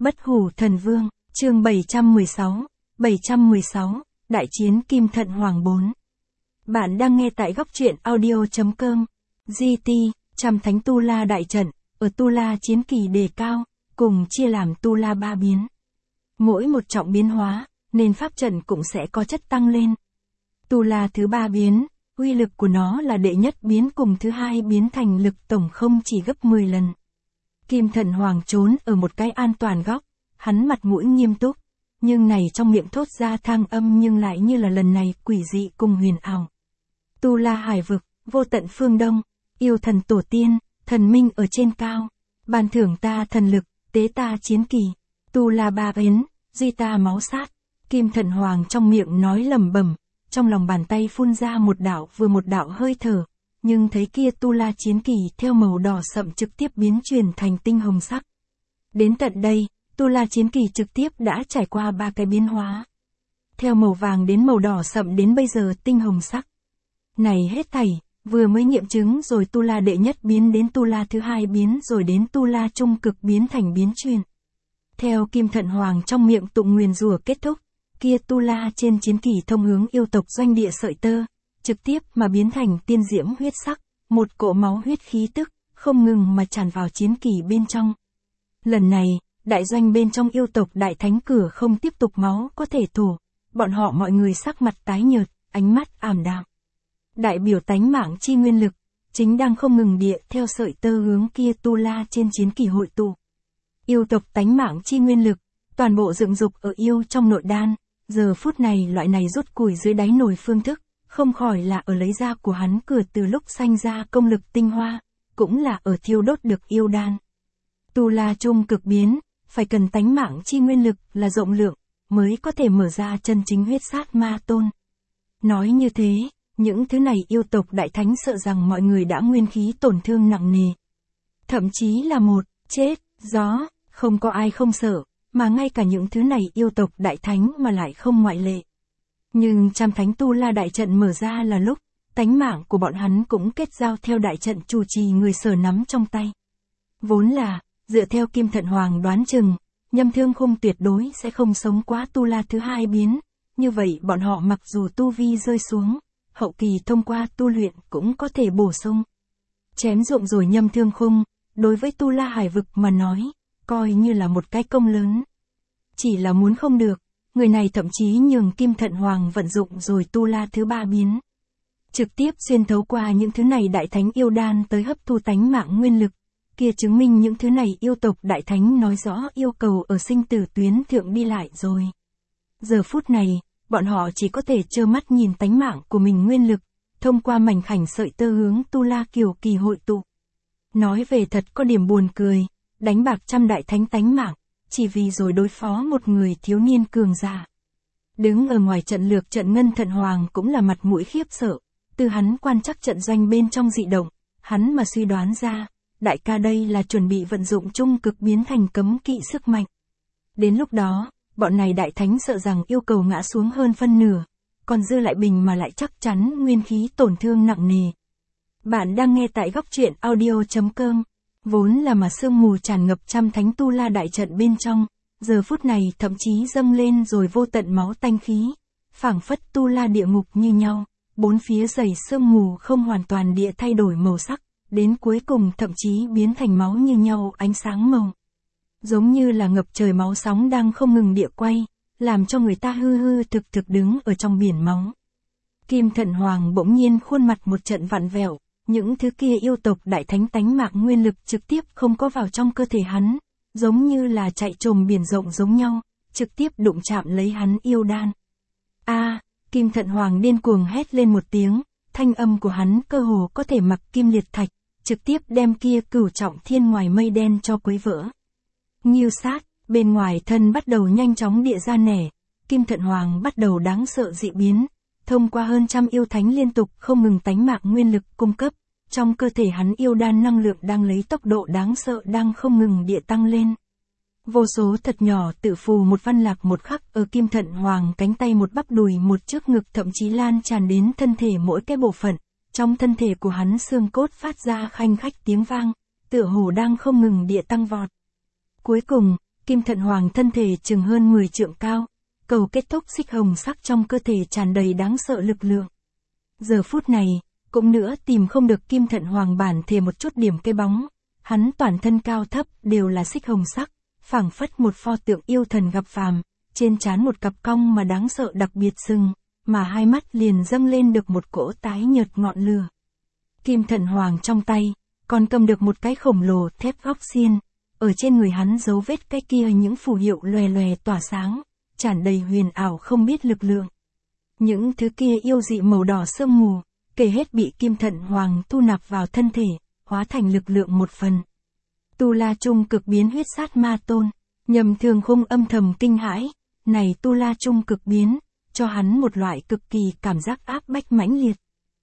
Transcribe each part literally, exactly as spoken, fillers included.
Bất hủ thần vương, chương bảy trăm mười sáu, bảy trăm mười sáu, Đại chiến Kim Thận Hoàng bốn. Bạn đang nghe tại góc truyện audio chấm com. giê tê, trăm thánh Tu La đại trận, ở Tu La chiến kỳ đề cao, cùng chia làm Tu La ba biến. Mỗi một trọng biến hóa, nên pháp trận cũng sẽ có chất tăng lên. Tu La thứ ba biến, uy lực của nó là đệ nhất biến cùng thứ hai biến thành lực tổng không chỉ gấp mười lần. Kim Thận Hoàng trốn ở một cái an toàn góc, hắn mặt mũi nghiêm túc, nhưng này trong miệng thốt ra thang âm nhưng lại như là lần này quỷ dị cùng huyền ảo. Tu La hải vực, vô tận phương đông, yêu thần tổ tiên, thần minh ở trên cao, ban thưởng ta thần lực, tế ta chiến kỳ, Tu La ba biến, duy ta máu sát. Kim Thận Hoàng trong miệng nói lẩm bẩm, trong lòng bàn tay phun ra một đạo vừa một đạo hơi thở, nhưng thấy kia Tu La chiến kỳ theo màu đỏ sậm trực tiếp biến chuyển thành tinh hồng sắc. Đến tận đây, Tu La chiến kỳ trực tiếp đã trải qua ba cái biến hóa. Theo màu vàng đến màu đỏ sậm đến bây giờ tinh hồng sắc. Này hết thảy, vừa mới nghiệm chứng rồi Tu La đệ nhất biến đến Tu La thứ hai biến rồi đến Tu La trung cực biến thành biến chuyển. Theo Kim Thận Hoàng trong miệng tụng nguyền rủa kết thúc, kia Tu La trên chiến kỳ thông hướng yêu tộc doanh địa sợi tơ, trực tiếp mà biến thành tiên diễm huyết sắc, một cỗ máu huyết khí tức, không ngừng mà tràn vào chiến kỳ bên trong. Lần này, đại doanh bên trong yêu tộc đại thánh cửa không tiếp tục máu có thể thổ, bọn họ mọi người sắc mặt tái nhợt, ánh mắt ảm đạm. Đại biểu tánh mạng chi nguyên lực, chính đang không ngừng địa theo sợi tơ hướng kia Tu La trên chiến kỳ hội tụ. Yêu tộc tánh mạng chi nguyên lực, toàn bộ dựng dục ở yêu trong nội đan, giờ phút này loại này rút củi dưới đáy nồi phương thức, không khỏi là ở lấy ra của hắn cửa từ lúc sanh ra công lực tinh hoa, cũng là ở thiêu đốt được yêu đan. Tu La trung cực biến, phải cần tánh mạng chi nguyên lực là rộng lượng, mới có thể mở ra chân chính huyết sát ma tôn. Nói như thế, những thứ này yêu tộc đại thánh sợ rằng mọi người đã nguyên khí tổn thương nặng nề. Thậm chí là một, chết, gió, không có ai không sợ, mà ngay cả những thứ này yêu tộc đại thánh mà lại không ngoại lệ. Nhưng trăm thánh Tu La đại trận mở ra là lúc, tánh mạng của bọn hắn cũng kết giao theo đại trận chủ trì người sở nắm trong tay. Vốn là, dựa theo Kim Thận Hoàng đoán chừng, Nhâm Thương Khung tuyệt đối sẽ không sống quá Tu La thứ hai biến, như vậy bọn họ mặc dù tu vi rơi xuống, hậu kỳ thông qua tu luyện cũng có thể bổ sung. Chém dụng rồi Nhâm Thương Khung, đối với Tu La hải vực mà nói, coi như là một cái công lớn. Chỉ là muốn không được, người này thậm chí nhường Kim Thận Hoàng vận dụng rồi Tu La thứ ba biến. Trực tiếp xuyên thấu qua những thứ này đại thánh yêu đan tới hấp thu tánh mạng nguyên lực, kia chứng minh những thứ này yêu tộc đại thánh nói rõ yêu cầu ở sinh tử tuyến thượng đi lại rồi. Giờ phút này, bọn họ chỉ có thể trơ mắt nhìn tánh mạng của mình nguyên lực, thông qua mảnh khảnh sợi tơ hướng Tu La kiều kỳ hội tụ. Nói về thật có điểm buồn cười, đánh bạc trăm đại thánh tánh mạng, chỉ vì rồi đối phó một người thiếu niên cường giả. Đứng ở ngoài trận lược trận Ngân Thận Hoàng cũng là mặt mũi khiếp sợ, từ hắn quan trắc trận doanh bên trong dị động, hắn mà suy đoán ra, đại ca đây là chuẩn bị vận dụng trung cực biến thành cấm kỵ sức mạnh. Đến lúc đó, bọn này đại thánh sợ rằng yêu cầu ngã xuống hơn phân nửa, còn dư lại bình mà lại chắc chắn nguyên khí tổn thương nặng nề. Bạn đang nghe tại góc truyện audio chấm com. Vốn là mà sương mù tràn ngập trăm thánh Tu La đại trận bên trong, giờ phút này thậm chí dâng lên rồi vô tận máu tanh khí, phảng phất Tu La địa ngục như nhau, bốn phía dày sương mù không hoàn toàn địa thay đổi màu sắc, đến cuối cùng thậm chí biến thành máu như nhau ánh sáng màu. Giống như là ngập trời máu sóng đang không ngừng địa quay, làm cho người ta hư hư thực thực đứng ở trong biển máu. Kim Thận Hoàng bỗng nhiên khuôn mặt một trận vặn vẹo. Những thứ kia yêu tộc đại thánh tánh mạng nguyên lực trực tiếp không có vào trong cơ thể hắn, giống như là chạy trồm biển rộng giống nhau, trực tiếp đụng chạm lấy hắn yêu đan. A, à, Kim Thận Hoàng điên cuồng hét lên một tiếng, thanh âm của hắn cơ hồ có thể mặc kim liệt thạch, trực tiếp đem kia cửu trọng thiên ngoài mây đen cho quấy vỡ. Nghiêu sát, bên ngoài thân bắt đầu nhanh chóng địa ra nẻ, Kim Thận Hoàng bắt đầu đáng sợ dị biến. Thông qua hơn trăm yêu thánh liên tục không ngừng tánh mạng nguyên lực cung cấp, trong cơ thể hắn yêu đan năng lượng đang lấy tốc độ đáng sợ đang không ngừng địa tăng lên. Vô số thật nhỏ tự phù một văn lạc một khắc ở Kim Thận Hoàng cánh tay một bắp đùi một trước ngực thậm chí lan tràn đến thân thể mỗi cái bộ phận, trong thân thể của hắn xương cốt phát ra khanh khách tiếng vang, tựa hồ đang không ngừng địa tăng vọt. Cuối cùng, Kim Kim Thận Hoàng thân thể chừng hơn mười trượng cao, cầu kết thúc xích hồng sắc trong cơ thể tràn đầy đáng sợ lực lượng. Giờ phút này, cũng nữa tìm không được Kim Thận Hoàng bản thể một chút điểm cái bóng, hắn toàn thân cao thấp đều là xích hồng sắc, phảng phất một pho tượng yêu thần gặp phàm, trên trán một cặp cong mà đáng sợ đặc biệt sừng, mà hai mắt liền dâng lên được một cỗ tái nhợt ngọn lửa. Kim Thận Hoàng trong tay, còn cầm được một cái khổng lồ thép góc xiên, ở trên người hắn dấu vết cái kia những phù hiệu lòe lòe tỏa sáng, tràn đầy huyền ảo không biết lực lượng. Những thứ kia yêu dị màu đỏ sương mù, kể hết bị Kim Thận Hoàng thu nạp vào thân thể, hóa thành lực lượng một phần. Tu La Trung cực biến huyết sát ma tôn, Nhâm Thương Khung âm thầm kinh hãi, này Tu La Trung cực biến, cho hắn một loại cực kỳ cảm giác áp bách mãnh liệt.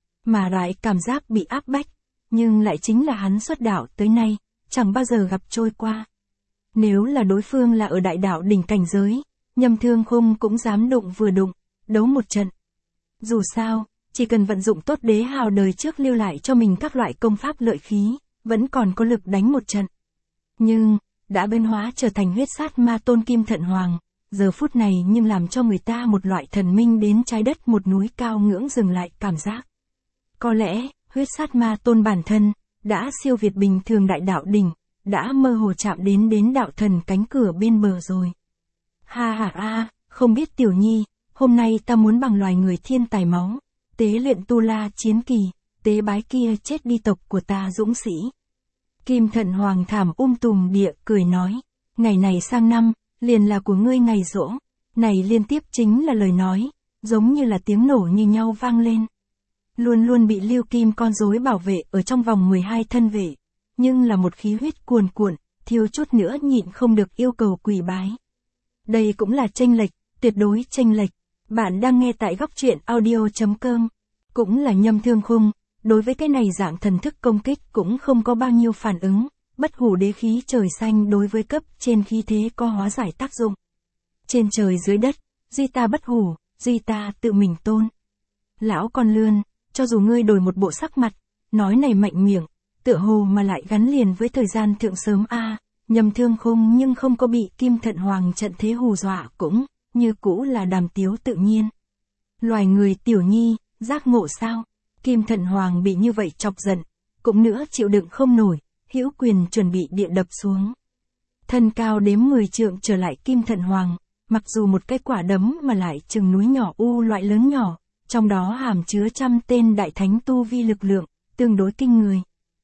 Mà loại cảm giác bị áp bách, nhưng lại chính là hắn xuất đạo tới nay, chẳng bao giờ gặp trôi qua. Nếu là đối phương là ở đại đạo đỉnh cảnh giới, Nhâm Thương Khung cũng dám đụng vừa đụng, đấu một trận. Dù sao, chỉ cần vận dụng tốt đế hào đời trước lưu lại cho mình các loại công pháp lợi khí, vẫn còn có lực đánh một trận. Nhưng, đã biến hóa trở thành huyết sát ma tôn Kim Thận Hoàng, giờ phút này nhưng làm cho người ta một loại thần minh đến trái đất một núi cao ngưỡng dừng lại cảm giác. Có lẽ, huyết sát ma tôn bản thân, đã siêu việt bình thường đại đạo đỉnh, đã mơ hồ chạm đến đến đạo thần cánh cửa bên bờ rồi. Ha ha ha, không biết tiểu nhi, hôm nay ta muốn bằng loài người thiên tài máu, tế luyện tu la chiến kỳ, tế bái kia chết đi tộc của ta dũng sĩ. Kim Thận Hoàng thảm um tùm địa cười nói, ngày này sang năm, liền là của ngươi ngày giỗ, này liên tiếp chính là lời nói, giống như là tiếng nổ như nhau vang lên. Luôn luôn bị Lưu Kim con rối bảo vệ ở trong vòng mười hai thân vệ, nhưng là một khí huyết cuồn cuộn, thiếu chút nữa nhịn không được yêu cầu quỳ bái. Đây cũng là chênh lệch, tuyệt đối chênh lệch. Bạn đang nghe tại góc truyện audio chấm com, cũng là Nhâm Thương Khung, đối với cái này dạng thần thức công kích cũng không có bao nhiêu phản ứng, bất hủ đế khí trời xanh đối với cấp trên khí thế có hóa giải tác dụng. Trên trời dưới đất, duy ta bất hủ, duy ta tự mình tôn. Lão con lươn, cho dù ngươi đổi một bộ sắc mặt, nói này mạnh miệng, tựa hồ mà lại gắn liền với thời gian thượng sớm a, Nhâm Thương Khung nhưng không có bị Kim Thận Hoàng trận thế hù dọa cũng, như cũ là đàm tiếu tự nhiên. Loài người tiểu nhi, giác ngộ sao? Kim Thận Hoàng bị như vậy chọc giận, cũng nữa chịu đựng không nổi, hữu quyền chuẩn bị địa đập xuống. Thân cao đếm mười trượng trở lại Kim Thận Hoàng, mặc dù một cái quả đấm mà lại chừng núi nhỏ u loại lớn nhỏ, trong đó hàm chứa trăm tên đại thánh tu vi lực lượng, tương đối kinh người.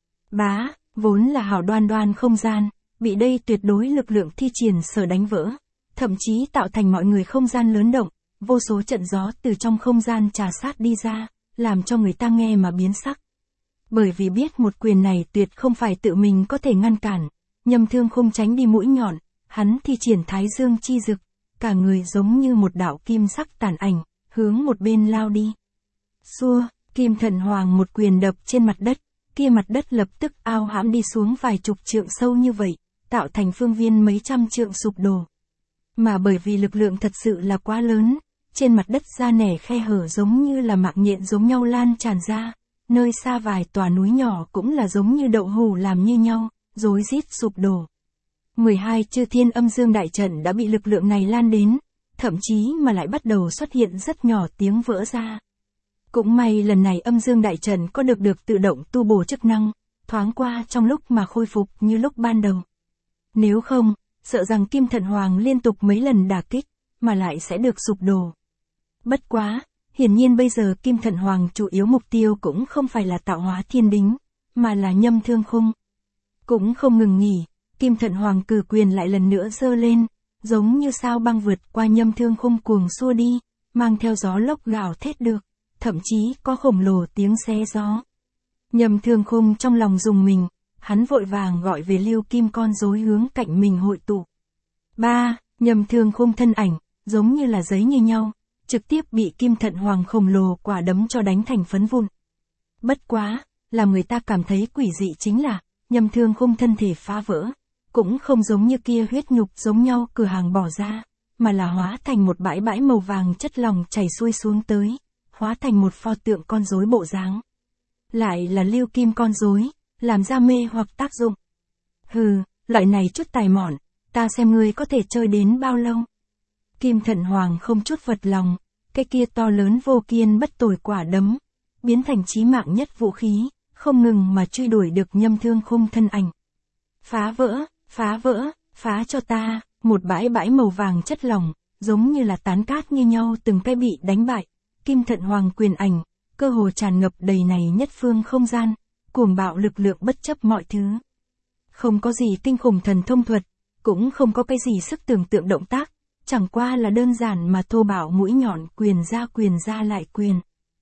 Bá, vốn là hảo đoan đoan không gian, bị đây tuyệt đối lực lượng thi triển sở đánh vỡ, thậm chí tạo thành mọi người không gian lớn động, vô số trận gió từ trong không gian trà sát đi ra, làm cho người ta nghe mà biến sắc. Bởi vì biết một quyền này tuyệt không phải tự mình có thể ngăn cản, Nhâm Thương Khung tránh đi mũi nhọn, hắn thi triển Thái Dương chi dực, cả người giống như một đạo kim sắc tàn ảnh, hướng một bên lao đi. Xua, Kim Thận Hoàng một quyền đập trên mặt đất, kia mặt đất lập tức ao hãm đi xuống vài chục trượng sâu như vậy, tạo thành phương viên mấy trăm trượng sụp đổ. Mà bởi vì lực lượng thật sự là quá lớn, trên mặt đất ra nẻ khe hở giống như là mạng nhện giống nhau lan tràn ra, nơi xa vài tòa núi nhỏ cũng là giống như đậu hũ làm như nhau, rối rít sụp đổ. mười hai chư thiên âm dương đại trận đã bị lực lượng này lan đến, thậm chí mà lại bắt đầu xuất hiện rất nhỏ tiếng vỡ ra. Cũng may lần này âm dương đại trận có được được tự động tu bổ chức năng, thoáng qua trong lúc mà khôi phục như lúc ban đầu. Nếu không, sợ rằng Kim Thận Hoàng liên tục mấy lần đả kích, mà lại sẽ được sụp đổ. Bất quá, hiển nhiên bây giờ Kim Thận Hoàng chủ yếu mục tiêu cũng không phải là tạo hóa thiên đính, mà là Nhâm Thương Khung. Cũng không ngừng nghỉ, Kim Thận Hoàng cử quyền lại lần nữa giơ lên, giống như sao băng vượt qua Nhâm Thương Khung cuồng xua đi, mang theo gió lốc gào thét được, thậm chí có khổng lồ tiếng xé gió. Nhâm Thương Khung trong lòng rùng mình, hắn vội vàng gọi về Lưu Kim con rối hướng cạnh mình hội tụ. Ba, Nhâm Thương Khung thân ảnh, giống như là giấy như nhau, trực tiếp bị Kim Thận Hoàng khổng lồ quả đấm cho đánh thành phấn vụn. Bất quá, làm người ta cảm thấy quỷ dị chính là, Nhâm Thương Khung thân thể phá vỡ, cũng không giống như kia huyết nhục giống nhau cửa hàng bỏ ra, mà là hóa thành một bãi bãi màu vàng chất lỏng chảy xuôi xuống tới, hóa thành một pho tượng con rối bộ dáng. Lại là Lưu Kim con rối, làm ra mê hoặc tác dụng. Hừ, loại này chút tài mọn, ta xem ngươi có thể chơi đến bao lâu. Kim Thận Hoàng không chút phật lòng, cái kia to lớn vô kiên bất tồi quả đấm, biến thành chí mạng nhất vũ khí, không ngừng mà truy đuổi được Nhâm Thương Khung thân ảnh. Phá vỡ, phá vỡ, phá cho ta, một bãi bãi màu vàng chất lỏng, giống như là tán cát như nhau từng cái bị đánh bại. Kim Thận Hoàng quyền ảnh, cơ hồ tràn ngập đầy này nhất phương không gian, cuồng bạo lực lượng bất chấp mọi thứ. Không có gì kinh khủng thần thông thuật, cũng không có cái gì sức tưởng tượng động tác, chẳng qua là đơn giản mà thô bạo mũi nhọn quyền ra quyền ra lại quyền.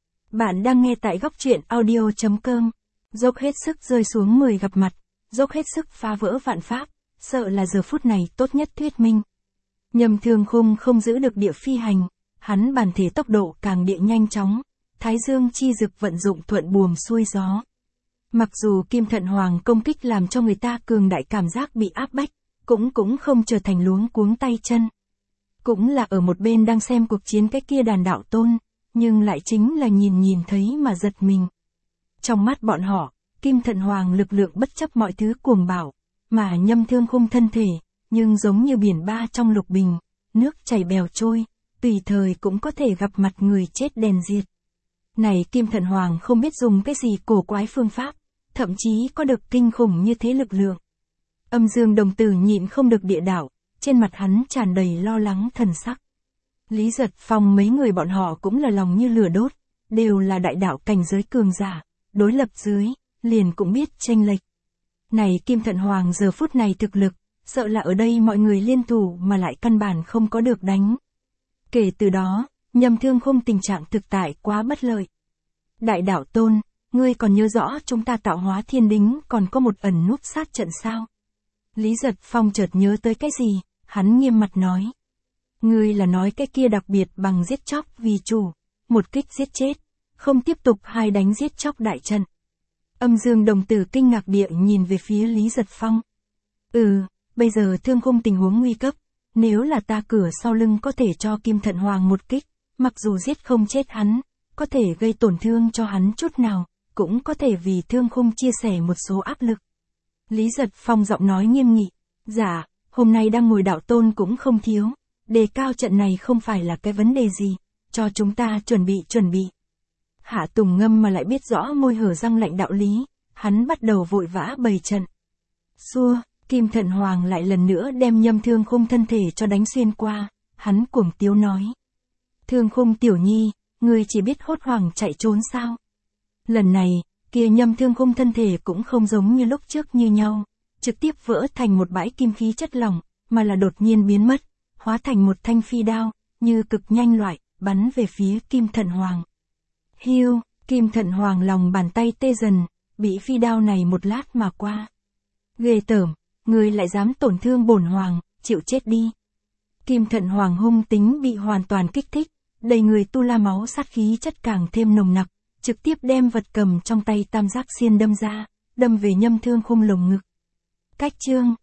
Bạn đang nghe tại góc truyện audio chấm com, dốc hết sức rơi xuống mười gặp mặt, dốc hết sức phá vỡ vạn pháp, sợ là giờ phút này tốt nhất thuyết minh. Nhâm Thương Khung không giữ được địa phi hành, hắn bản thể tốc độ càng địa nhanh chóng, Thái Dương chi dực vận dụng thuận buồm xuôi gió. Mặc dù Kim Thận Hoàng công kích làm cho người ta cường đại cảm giác bị áp bách, cũng cũng không trở thành luống cuống tay chân. Cũng là ở một bên đang xem cuộc chiến cái kia đàn đạo tôn, nhưng lại chính là nhìn nhìn thấy mà giật mình. Trong mắt bọn họ, Kim Thận Hoàng lực lượng bất chấp mọi thứ cuồng bạo, mà Nhâm Thương Khung thân thể, nhưng giống như biển ba trong lục bình, nước chảy bèo trôi, tùy thời cũng có thể gặp mặt người chết đèn diệt. Này Kim Thận Hoàng không biết dùng cái gì cổ quái phương pháp, thậm chí có được kinh khủng như thế lực lượng. Âm Dương đồng tử nhịn không được địa đảo, trên mặt hắn tràn đầy lo lắng thần sắc. Lý Giật Phong mấy người bọn họ cũng là lòng như lửa đốt, đều là đại đạo cảnh giới cường giả, đối lập dưới, liền cũng biết chênh lệch. Này Kim Thận Hoàng giờ phút này thực lực, sợ là ở đây mọi người liên thủ mà lại căn bản không có được đánh. Kể từ đó, Nhâm Thương Khung tình trạng thực tại quá bất lợi. Đại đạo tôn, ngươi còn nhớ rõ chúng ta tạo hóa thiên đính còn có một ẩn núp sát trận sao? Lý Giật Phong chợt nhớ tới cái gì, hắn nghiêm mặt nói. Ngươi là nói cái kia đặc biệt bằng giết chóc vì chủ, một kích giết chết, không tiếp tục hai đánh giết chóc đại trận. Âm Dương đồng tử kinh ngạc địa nhìn về phía Lý Giật Phong. Ừ, bây giờ Thương Khung tình huống nguy cấp, nếu là ta cửa sau lưng có thể cho Kim Thận Hoàng một kích, mặc dù giết không chết hắn, có thể gây tổn thương cho hắn chút nào, cũng có thể vì Thương Khung chia sẻ một số áp lực. Lý Giật Phong giọng nói nghiêm nghị, dạ, hôm nay đang ngồi đạo tôn cũng không thiếu, đề cao trận này không phải là cái vấn đề gì, cho chúng ta chuẩn bị chuẩn bị. Hạ Tùng Ngâm mà lại biết rõ môi hở răng lạnh đạo lý, hắn bắt đầu vội vã bày trận. Xua, Kim Thận Hoàng lại lần nữa đem Nhâm Thương Khung thân thể cho đánh xuyên qua, hắn cuồng tiếu nói. Thương Khung tiểu nhi, ngươi chỉ biết hốt hoảng chạy trốn sao? Lần này, kia Nhâm Thương Khung thân thể cũng không giống như lúc trước như nhau, trực tiếp vỡ thành một bãi kim khí chất lỏng, mà là đột nhiên biến mất, hóa thành một thanh phi đao, như cực nhanh loại, bắn về phía Kim Thận Hoàng. Hiu, Kim Thận Hoàng lòng bàn tay tê dần, bị phi đao này một lát mà qua. Ghê tởm, ngươi lại dám tổn thương bổn hoàng, chịu chết đi. Kim Thận Hoàng hung tính bị hoàn toàn kích thích, đầy người tu la máu sát khí chất càng thêm nồng nặc, trực tiếp đem vật cầm trong tay tam giác xiên đâm ra, đâm về Nhâm Thương Khung lồng ngực. Cách chương,